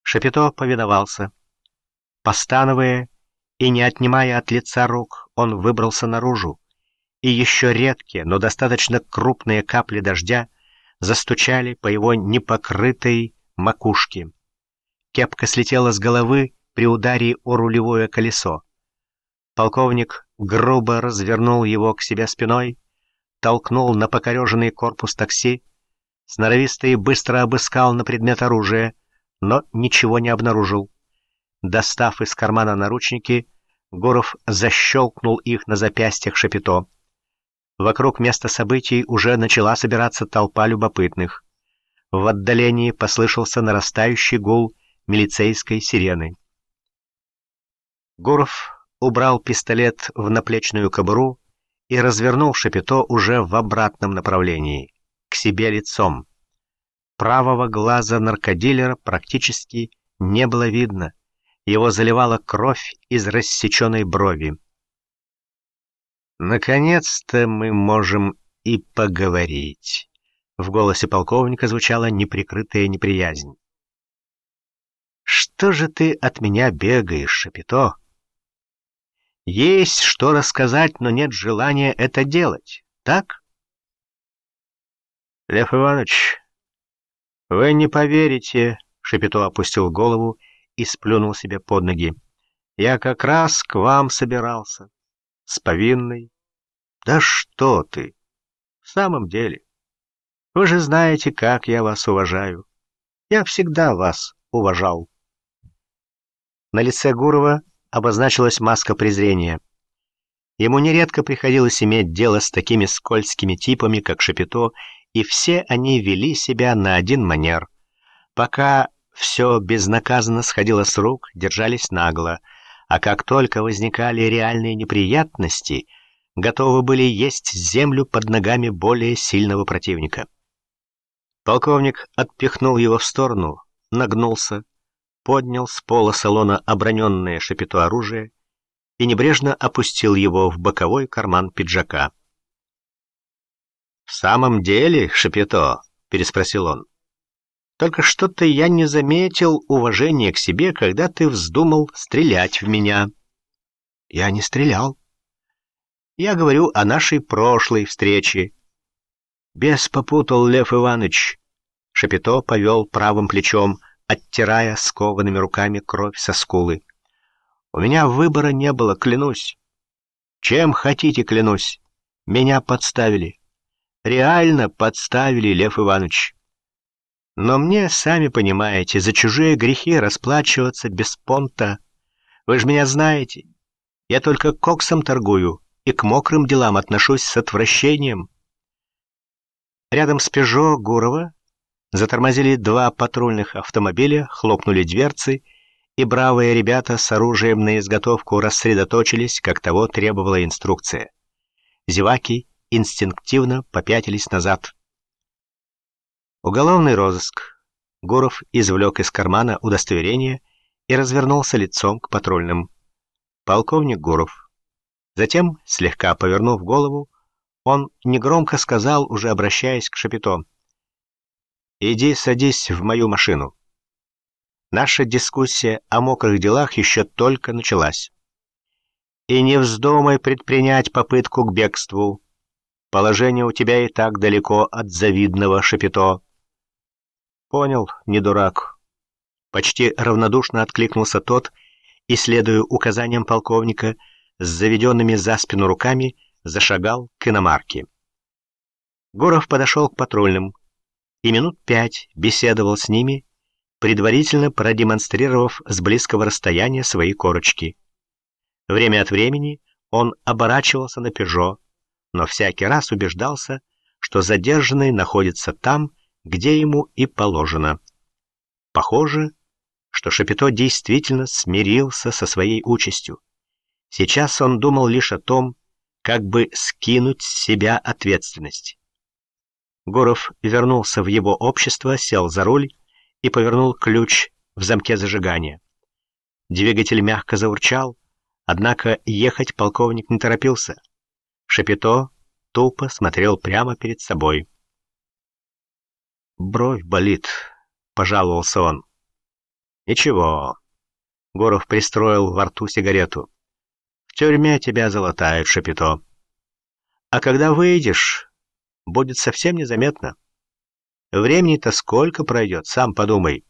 Шапито повиновался. Постановая и не отнимая от лица рук, он выбрался наружу, и еще редкие, но достаточно крупные капли дождя застучали по его непокрытой макушке. Кепка слетела с головы при ударе о рулевое колесо. Полковник грубо развернул его к себе спиной, толкнул на покореженный корпус такси, сноровисто и быстро обыскал на предмет оружия, но ничего не обнаружил. Достав из кармана наручники, Гуров защелкнул их на запястьях Шапито. Вокруг места событий уже начала собираться толпа любопытных. В отдалении послышался нарастающий гул милицейской сирены. Гуров убрал пистолет в наплечную кобуру и развернул Шапито уже в обратном направлении, к себе лицом. Правого глаза наркодилера практически не было видно. Его заливала кровь из рассеченной брови. «Наконец-то мы можем и поговорить». В голосе полковника звучала неприкрытая неприязнь. «Что же ты от меня бегаешь, Шапито? Есть что рассказать, но нет желания это делать, так?» «Лев Иванович, вы не поверите», — Шапито опустил голову и сплюнул себе под ноги. «Я как раз к вам собирался. С повинной». «Да что ты! В самом деле, вы же знаете, как я вас уважаю. Я всегда вас уважал». На лице Гурова обозначилась маска презрения. Ему нередко приходилось иметь дело с такими скользкими типами, как Шапито, и все они вели себя на один манер. Пока все безнаказанно сходило с рук, держались нагло, а как только возникали реальные неприятности, готовы были есть землю под ногами более сильного противника. Полковник отпихнул его в сторону, нагнулся, поднял с пола салона оброненное Шапито оружие и небрежно опустил его в боковой карман пиджака. «В самом деле, Шапито?» — переспросил он. «Только что-то я не заметил уважения к себе, когда ты вздумал стрелять в меня». «Я не стрелял. Я говорю о нашей прошлой встрече». «Бес попутал, Лев Иванович». Шапито повел правым плечом, оттирая скованными руками кровь со скулы. «У меня выбора не было, клянусь. Чем хотите, клянусь. Меня подставили. Реально подставили, Лев Иванович. Но мне, сами понимаете, за чужие грехи расплачиваться без понта. Вы же меня знаете. Я только коксом торгую и к мокрым делам отношусь с отвращением». Рядом с «Пежо» Гурова затормозили два патрульных автомобиля, хлопнули дверцы, и бравые ребята с оружием на изготовку рассредоточились, как того требовала инструкция. Зеваки инстинктивно попятились назад. «Уголовный розыск». Гуров извлек из кармана удостоверение и развернулся лицом к патрульным. «Полковник Гуров». Затем, слегка повернув голову, он негромко сказал, уже обращаясь к Шапито: «Иди садись в мою машину. Наша дискуссия о мокрых делах еще только началась. И не вздумай предпринять попытку к бегству. Положение у тебя и так далеко от завидного, Шапито». «Понял, не дурак». Почти равнодушно откликнулся тот и, следуя указаниям полковника, с заведенными за спину руками зашагал к иномарке. Гуров подошел к патрульным и минут 5 беседовал с ними, предварительно продемонстрировав с близкого расстояния свои корочки. Время от времени он оборачивался на «Пежо», но всякий раз убеждался, что задержанный находится там, где ему и положено. Похоже, что Шапито действительно смирился со своей участью. Сейчас он думал лишь о том, как бы скинуть с себя ответственность. Гуров вернулся в его общество, сел за руль и повернул ключ в замке зажигания. Двигатель мягко заурчал, однако ехать полковник не торопился. Шапито тупо смотрел прямо перед собой. «Бровь болит», — пожаловался он. Ничего. Гуров пристроил во рту сигарету. В тюрьме тебя залатают, Шапито. А когда выйдешь, будет совсем незаметно. Времени-то сколько пройдет, сам подумай.